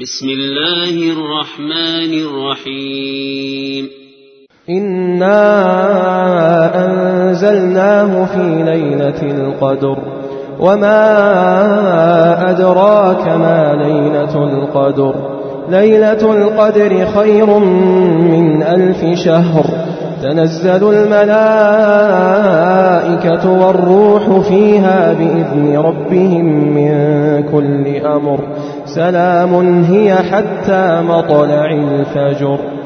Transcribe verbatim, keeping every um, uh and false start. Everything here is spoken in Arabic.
بسم الله الرحمن الرحيم إنا أنزلناه في ليلة القدر وما أدراك ما ليلة القدر ليلة القدر خير من ألف شهر تنزل الملائكة والروح فيها بإذن ربهم من كل أمر سلام هي حتى مطلع الفجر.